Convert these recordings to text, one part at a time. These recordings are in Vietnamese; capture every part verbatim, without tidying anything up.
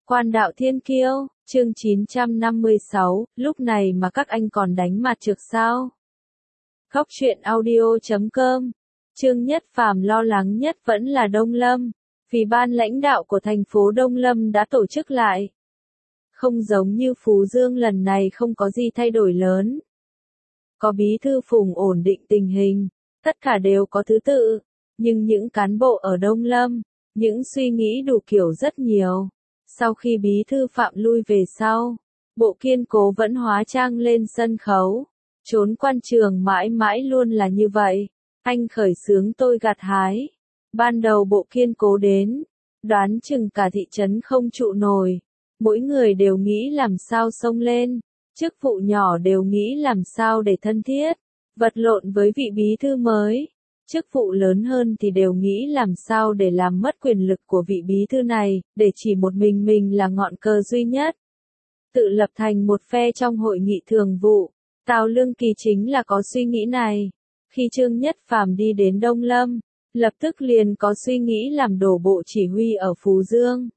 Quan đạo thiên kiêu, chương chín trăm năm mươi sáu, lúc này mà các anh còn đánh mặt trược sao? Góc truyện audio chấm com. Trương Nhất Phàm lo lắng nhất vẫn là Đông Lâm, vì ban lãnh đạo của thành phố Đông Lâm đã tổ chức lại. Không giống như Phú Dương lần này không có gì thay đổi lớn. Có bí thư Phùng ổn định tình hình, tất cả đều có thứ tự, nhưng những cán bộ ở Đông Lâm, những suy nghĩ đủ kiểu rất nhiều. Sau khi bí thư Phạm lui về sau, Bộ Kiên Cố vẫn hóa trang lên sân khấu. Trốn quan trường mãi mãi luôn là như vậy. Anh khởi xướng tôi gặt hái. Ban đầu Bộ Kiên Cố đến, đoán chừng cả thị trấn không trụ nổi. Mỗi người đều nghĩ làm sao xông lên, chức vụ nhỏ đều nghĩ làm sao để thân thiết, vật lộn với vị bí thư mới. Chức vụ lớn hơn thì đều nghĩ làm sao để làm mất quyền lực của vị bí thư này, để chỉ một mình mình là ngọn cờ duy nhất. Tự lập thành một phe trong hội nghị thường vụ, Tào Lương Kỳ chính là có suy nghĩ này. Khi Trương Nhất Phàm đi đến Đông Lâm, lập tức liền có suy nghĩ làm đổ bộ chỉ huy ở Phú Dương.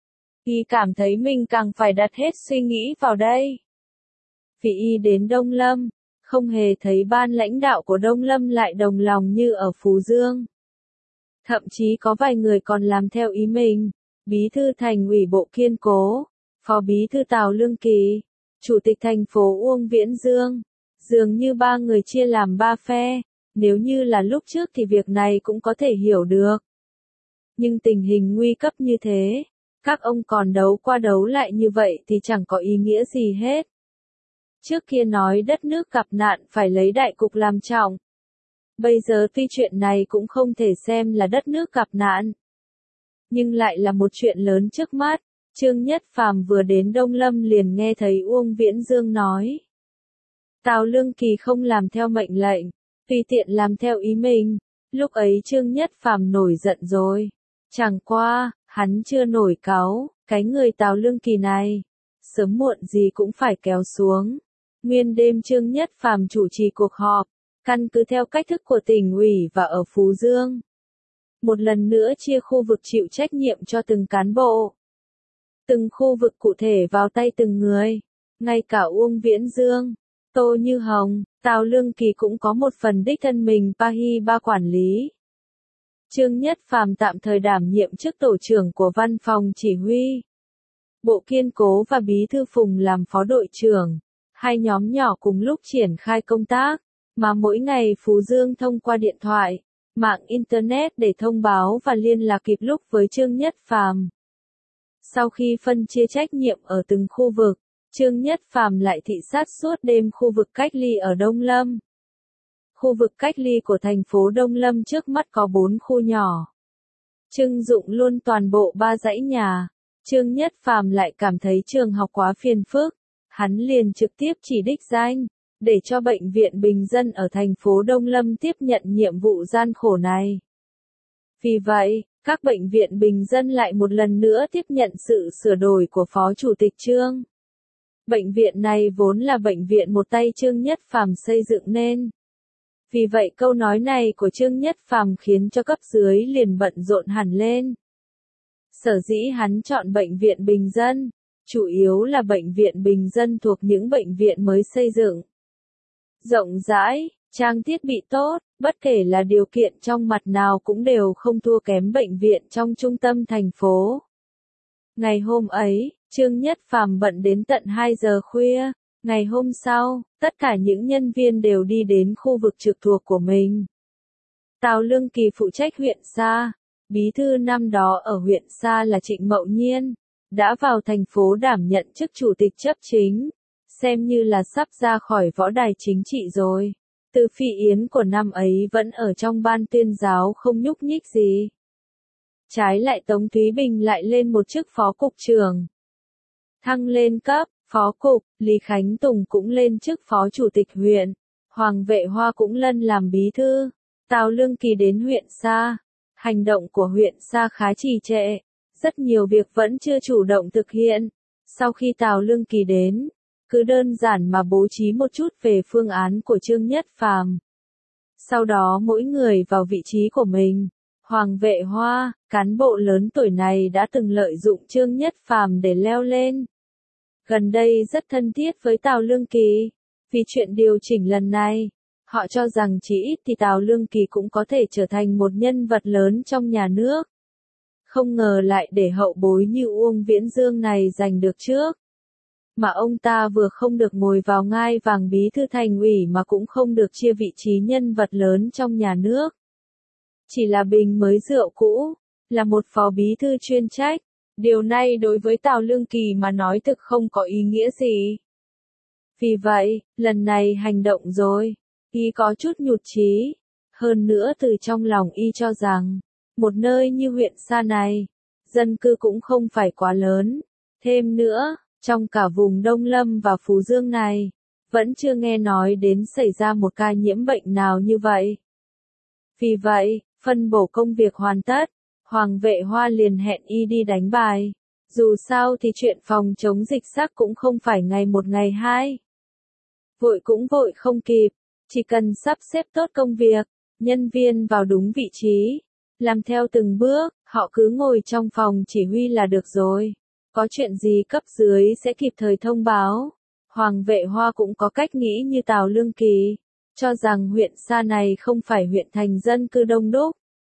Y cảm thấy mình càng phải đặt hết suy nghĩ vào đây. Vì Y đến Đông Lâm, không hề thấy ban lãnh đạo của Đông Lâm lại đồng lòng như ở Phú Dương. Thậm chí có vài người còn làm theo ý mình. Bí thư Thành ủy Bộ Kiên Cố, Phó Bí thư Tào Lương Kỳ, Chủ tịch thành phố Uông Viễn Dương. Dường như ba người chia làm ba phe. Nếu như là lúc trước thì việc này cũng có thể hiểu được. Nhưng tình hình nguy cấp như thế, các ông còn đấu qua đấu lại như vậy thì chẳng có ý nghĩa gì hết. Trước kia nói đất nước gặp nạn phải lấy đại cục làm trọng. Bây giờ tuy chuyện này cũng không thể xem là đất nước gặp nạn, nhưng lại là một chuyện lớn trước mắt. Trương Nhất Phàm vừa đến Đông Lâm liền nghe thấy Uông Viễn Dương nói. Tào Lương Kỳ không làm theo mệnh lệnh, tùy tiện làm theo ý mình. Lúc ấy Trương Nhất Phàm nổi giận rồi. Chẳng qua, hắn chưa nổi cáu, cái người Tào Lương Kỳ này, sớm muộn gì cũng phải kéo xuống. Nguyên đêm Trương Nhất Phàm chủ trì cuộc họp, căn cứ theo cách thức của tỉnh ủy và ở Phú Dương. Một lần nữa chia khu vực chịu trách nhiệm cho từng cán bộ. Từng khu vực cụ thể vào tay từng người. Ngay cả Uông Viễn Dương, Tô Như Hồng, Tào Lương Kỳ cũng có một phần đích thân mình Pa Hi Ba quản lý. Trương Nhất Phàm tạm thời đảm nhiệm chức tổ trưởng của văn phòng chỉ huy Bộ Kiên Cố và bí thư Phùng làm phó đội trưởng. Hai nhóm nhỏ cùng lúc triển khai công tác, mà mỗi ngày Phú Dương thông qua điện thoại, mạng Internet để thông báo và liên lạc kịp lúc với Trương Nhất Phàm. Sau khi phân chia trách nhiệm ở từng khu vực, Trương Nhất Phàm lại thị sát suốt đêm khu vực cách ly ở Đông Lâm. Khu vực cách ly của thành phố Đông Lâm trước mắt có bốn khu nhỏ. Trưng dụng luôn toàn bộ ba dãy nhà. Trương Nhất Phàm lại cảm thấy trường học quá phiền phức. Hắn liền trực tiếp chỉ đích danh, để cho bệnh viện bình dân ở thành phố Đông Lâm tiếp nhận nhiệm vụ gian khổ này. Vì vậy, các bệnh viện bình dân lại một lần nữa tiếp nhận sự sửa đổi của Phó Chủ tịch Trương. Bệnh viện này vốn là bệnh viện một tay Trương Nhất Phàm xây dựng nên. Vì vậy câu nói này của Trương Nhất Phàm khiến cho cấp dưới liền bận rộn hẳn lên. Sở dĩ hắn chọn bệnh viện bình dân, chủ yếu là bệnh viện bình dân thuộc những bệnh viện mới xây dựng. Rộng rãi, trang thiết bị tốt, bất kể là điều kiện trong mặt nào cũng đều không thua kém bệnh viện trong trung tâm thành phố. Ngày hôm ấy, Trương Nhất Phàm bận đến tận hai giờ khuya. Ngày hôm sau, tất cả những nhân viên đều đi đến khu vực trực thuộc của mình. Tào Lương Kỳ phụ trách huyện Sa. Bí thư năm đó ở huyện Sa là Trịnh Mậu Nhiên, đã vào thành phố đảm nhận chức chủ tịch chấp chính, xem như là sắp ra khỏi võ đài chính trị rồi. Từ Phi Yến của năm ấy vẫn ở trong ban tuyên giáo không nhúc nhích gì. Trái lại Tống Thúy Bình lại lên một chức phó cục trưởng. Thăng lên cấp, phó cục, Lý Khánh Tùng cũng lên chức phó chủ tịch huyện, Hoàng Vệ Hoa cũng lân làm bí thư. Tào Lương Kỳ đến huyện Sa. Hành động của huyện Sa khá trì trệ, rất nhiều việc vẫn chưa chủ động thực hiện. Sau khi Tào Lương Kỳ đến, cứ đơn giản mà bố trí một chút về phương án của Trương Nhất Phàm. Sau đó mỗi người vào vị trí của mình, Hoàng Vệ Hoa, cán bộ lớn tuổi này đã từng lợi dụng Trương Nhất Phàm để leo lên. Gần đây rất thân thiết với Tào Lương Kỳ. Vì chuyện điều chỉnh lần này, họ cho rằng chỉ ít thì Tào Lương Kỳ cũng có thể trở thành một nhân vật lớn trong nhà nước. Không ngờ lại để hậu bối như Uông Viễn Dương này giành được trước. Mà ông ta vừa không được ngồi vào ngai vàng bí thư thành ủy mà cũng không được chia vị trí nhân vật lớn trong nhà nước. Chỉ là bình mới rượu cũ, là một phó bí thư chuyên trách. Điều này đối với Tào Lương Kỳ mà nói thực không có ý nghĩa gì. Vì vậy, lần này hành động rồi, y có chút nhụt chí. Hơn nữa từ trong lòng y cho rằng, một nơi như huyện Sa này, dân cư cũng không phải quá lớn. Thêm nữa, trong cả vùng Đông Lâm và Phú Dương này, vẫn chưa nghe nói đến xảy ra một ca nhiễm bệnh nào như vậy. Vì vậy, phân bổ công việc hoàn tất, Hoàng Vệ Hoa liền hẹn y đi đánh bài. Dù sao thì chuyện phòng chống dịch xác cũng không phải ngày một ngày hai. Vội cũng vội không kịp, chỉ cần sắp xếp tốt công việc, nhân viên vào đúng vị trí, làm theo từng bước, họ cứ ngồi trong phòng chỉ huy là được rồi. Có chuyện gì cấp dưới sẽ kịp thời thông báo. Hoàng Vệ Hoa cũng có cách nghĩ như Tào Lương Kỳ, cho rằng huyện Sa này không phải huyện thành dân cư đông đúc.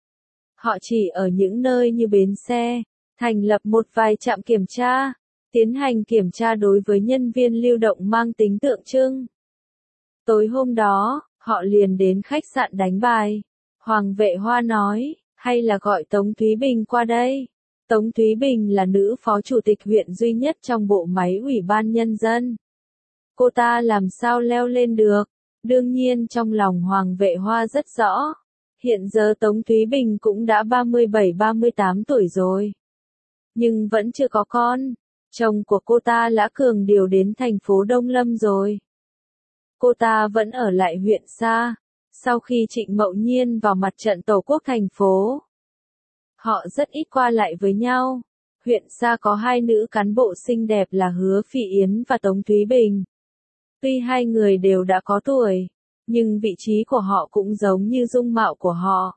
Họ chỉ ở những nơi như bến xe, thành lập một vài trạm kiểm tra, tiến hành kiểm tra đối với nhân viên lưu động mang tính tượng trưng. Tối hôm đó, họ liền đến khách sạn đánh bài. Hoàng Vệ Hoa nói, hay là gọi Tống Thúy Bình qua đây. Tống Thúy Bình là nữ phó chủ tịch huyện duy nhất trong bộ máy ủy ban nhân dân. Cô ta làm sao leo lên được? Đương nhiên trong lòng Hoàng Vệ Hoa rất rõ. Hiện giờ Tống Thúy Bình cũng đã ba mươi bảy ba mươi tám tuổi rồi. Nhưng vẫn chưa có con. Chồng của cô ta Lã Cường điều đến thành phố Đông Lâm rồi. Cô ta vẫn ở lại huyện Sa. Sau khi Trịnh Mậu Nhiên vào mặt trận Tổ quốc thành phố, họ rất ít qua lại với nhau. Huyện Sa có hai nữ cán bộ xinh đẹp là Hứa Phỉ Yến và Tống Thúy Bình. Tuy hai người đều đã có tuổi, nhưng vị trí của họ cũng giống như dung mạo của họ.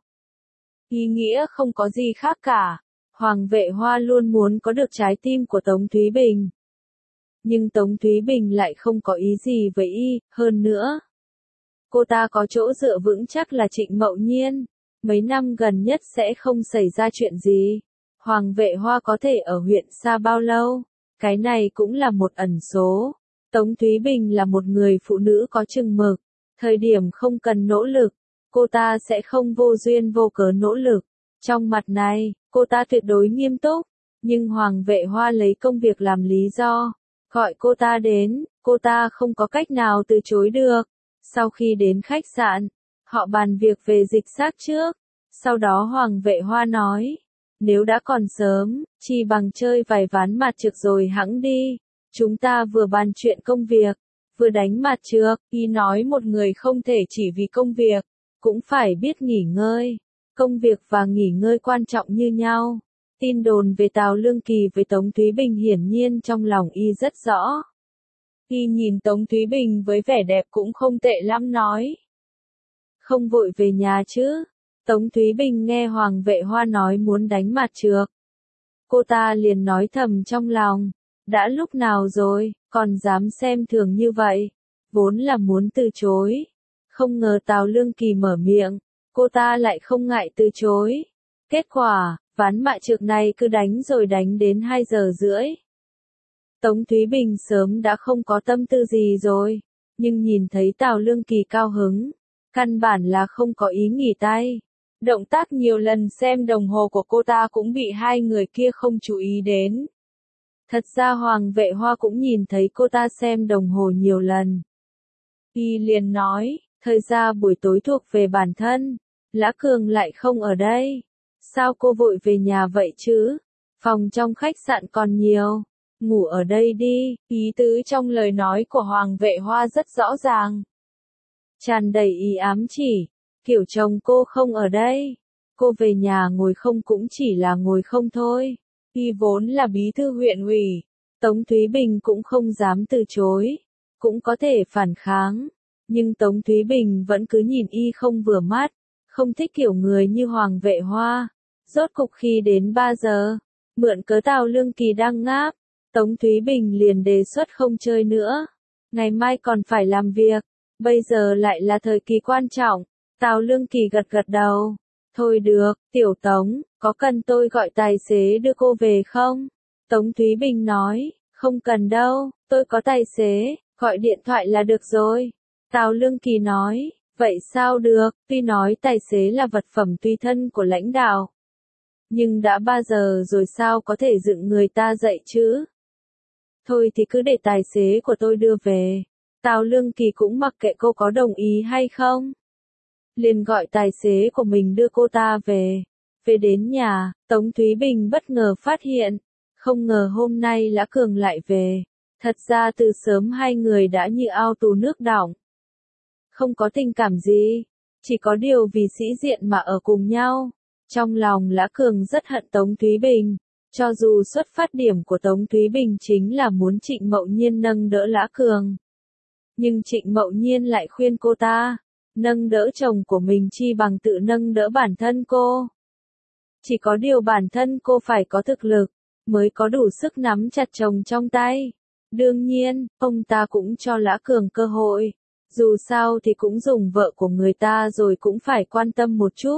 Ý nghĩa không có gì khác cả. Hoàng Vệ Hoa luôn muốn có được trái tim của Tống Thúy Bình. Nhưng Tống Thúy Bình lại không có ý gì với y, hơn nữa. Cô ta có chỗ dựa vững chắc là Trịnh Mậu Nhiên. Mấy năm gần nhất sẽ không xảy ra chuyện gì. Hoàng Vệ Hoa có thể ở huyện Sa bao lâu? Cái này cũng là một ẩn số. Tống Thúy Bình là một người phụ nữ có chừng mực. Thời điểm không cần nỗ lực, cô ta sẽ không vô duyên vô cớ nỗ lực. Trong mặt này, cô ta tuyệt đối nghiêm túc. Nhưng Hoàng Vệ Hoa lấy công việc làm lý do. Gọi cô ta đến, cô ta không có cách nào từ chối được. Sau khi đến khách sạn, họ bàn việc về dịch xác trước. Sau đó Hoàng Vệ Hoa nói, nếu đã còn sớm, chi bằng chơi vài ván mặt trược rồi hẵng đi. Chúng ta vừa bàn chuyện công việc, vừa đánh mặt trược. Y nói một người không thể chỉ vì công việc, cũng phải biết nghỉ ngơi. Công việc và nghỉ ngơi quan trọng như nhau. Tin đồn về Tào Lương Kỳ với Tống Thúy Bình hiển nhiên trong lòng y rất rõ. Y nhìn Tống Thúy Bình với vẻ đẹp cũng không tệ lắm nói. Không vội về nhà chứ. Tống Thúy Bình nghe Hoàng Vệ Hoa nói muốn đánh mặt trược. Cô ta liền nói thầm trong lòng. Đã lúc nào rồi, còn dám xem thường như vậy. Vốn là muốn từ chối. Không ngờ Tào Lương Kỳ mở miệng. Cô ta lại không ngại từ chối. Kết quả, ván mại trược này cứ đánh rồi đánh đến hai giờ rưỡi. Tống Thúy Bình sớm đã không có tâm tư gì rồi. Nhưng nhìn thấy Tào Lương Kỳ cao hứng. Căn bản là không có ý nghỉ tay. Động tác nhiều lần xem đồng hồ của cô ta cũng bị hai người kia không chú ý đến. Thật ra Hoàng Vệ Hoa cũng nhìn thấy cô ta xem đồng hồ nhiều lần. Y liền nói, thời gian buổi tối thuộc về bản thân. Lã Cường lại không ở đây. Sao cô vội về nhà vậy chứ? Phòng trong khách sạn còn nhiều. Ngủ ở đây đi. Ý tứ trong lời nói của Hoàng Vệ Hoa rất rõ ràng. Tràn đầy ý ám chỉ. Kiểu chồng cô không ở đây. Cô về nhà ngồi không cũng chỉ là ngồi không thôi. Y vốn là bí thư huyện ủy. Tống Thúy Bình cũng không dám từ chối. Cũng có thể phản kháng. Nhưng Tống Thúy Bình vẫn cứ nhìn y không vừa mắt. Không thích kiểu người như Hoàng Vệ Hoa. Rốt cục khi đến ba giờ, mượn cớ Tào Lương Kỳ đang ngáp, Tống Thúy Bình liền đề xuất không chơi nữa. Ngày mai còn phải làm việc, bây giờ lại là thời kỳ quan trọng. Tào Lương Kỳ gật gật đầu. Thôi được, Tiểu Tống, có cần tôi gọi tài xế đưa cô về không? Tống Thúy Bình nói, không cần đâu, tôi có tài xế, gọi điện thoại là được rồi. Tào Lương Kỳ nói, vậy sao được, tuy nói tài xế là vật phẩm tùy thân của lãnh đạo. Nhưng đã ba giờ rồi sao có thể dựng người ta dậy chứ? Thôi thì cứ để tài xế của tôi đưa về. Tào Lương Kỳ cũng mặc kệ cô có đồng ý hay không. Liền gọi tài xế của mình đưa cô ta về. Về đến nhà, Tống Thúy Bình bất ngờ phát hiện. Không ngờ hôm nay Lã Cường lại về. Thật ra từ sớm hai người đã như ao tù nước đọng. Không có tình cảm gì. Chỉ có điều vì sĩ diện mà ở cùng nhau. Trong lòng Lã Cường rất hận Tống Thúy Bình. Cho dù xuất phát điểm của Tống Thúy Bình chính là muốn Trịnh Mậu Nhiên nâng đỡ Lã Cường. Nhưng Trịnh Mậu Nhiên lại khuyên cô ta, nâng đỡ chồng của mình chi bằng tự nâng đỡ bản thân cô. Chỉ có điều bản thân cô phải có thực lực, mới có đủ sức nắm chặt chồng trong tay. Đương nhiên, ông ta cũng cho Lã Cường cơ hội. Dù sao thì cũng dùng vợ của người ta rồi cũng phải quan tâm một chút.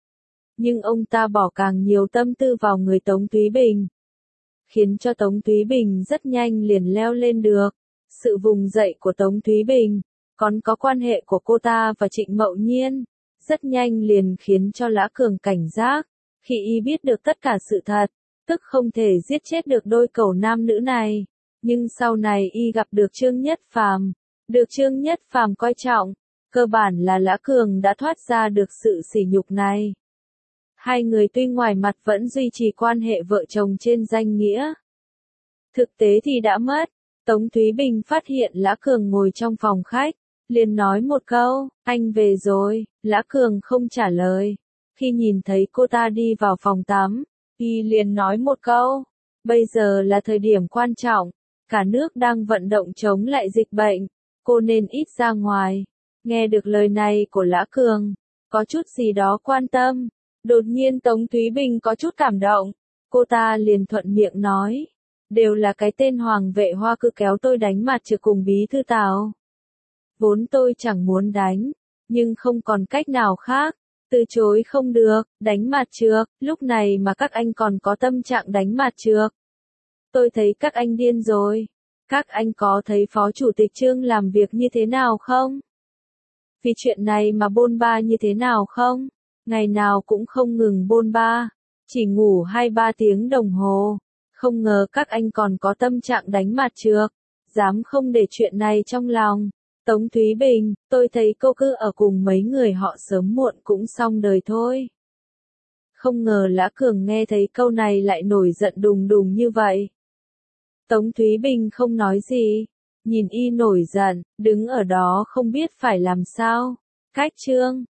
Nhưng ông ta bỏ càng nhiều tâm tư vào người Tống Thúy Bình. Khiến cho Tống Thúy Bình rất nhanh liền leo lên được. Sự vùng dậy của Tống Thúy Bình, còn có quan hệ của cô ta và Trịnh Mậu Nhiên, rất nhanh liền khiến cho Lã Cường cảnh giác. Khi y biết được tất cả sự thật, tức không thể giết chết được đôi cẩu nam nữ này. Nhưng sau này y gặp được Trương Nhất Phàm, được Trương Nhất Phàm coi trọng, cơ bản là Lã Cường đã thoát ra được sự sỉ nhục này. Hai người tuy ngoài mặt vẫn duy trì quan hệ vợ chồng trên danh nghĩa. Thực tế thì đã mất. Tống Thúy Bình phát hiện Lã Cường ngồi trong phòng khách, liền nói một câu, anh về rồi. Lã Cường không trả lời. Khi nhìn thấy cô ta đi vào phòng tắm, y liền nói một câu, bây giờ là thời điểm quan trọng, cả nước đang vận động chống lại dịch bệnh, cô nên ít ra ngoài. Nghe được lời này của Lã Cường, có chút gì đó quan tâm. Đột nhiên Tống Thúy Bình có chút cảm động, cô ta liền thuận miệng nói, đều là cái tên Hoàng Vệ Hoa cứ kéo tôi đánh mặt trực cùng bí thư Tào. Vốn tôi chẳng muốn đánh, nhưng không còn cách nào khác, từ chối không được, đánh mặt trược, lúc này mà các anh còn có tâm trạng đánh mặt trược. Tôi thấy các anh điên rồi. Các anh có thấy Phó Chủ tịch Trương làm việc như thế nào không? Vì chuyện này mà bôn ba như thế nào không? Ngày nào cũng không ngừng bôn ba, chỉ ngủ hai ba tiếng đồng hồ. Không ngờ các anh còn có tâm trạng đánh mặt trược, dám không để chuyện này trong lòng. Tống Thúy Bình, tôi thấy cô cứ ở cùng mấy người họ sớm muộn cũng xong đời thôi. Không ngờ Lã Cường nghe thấy câu này lại nổi giận đùng đùng như vậy. Tống Thúy Bình không nói gì, nhìn y nổi giận, đứng ở đó không biết phải làm sao. Cách Trương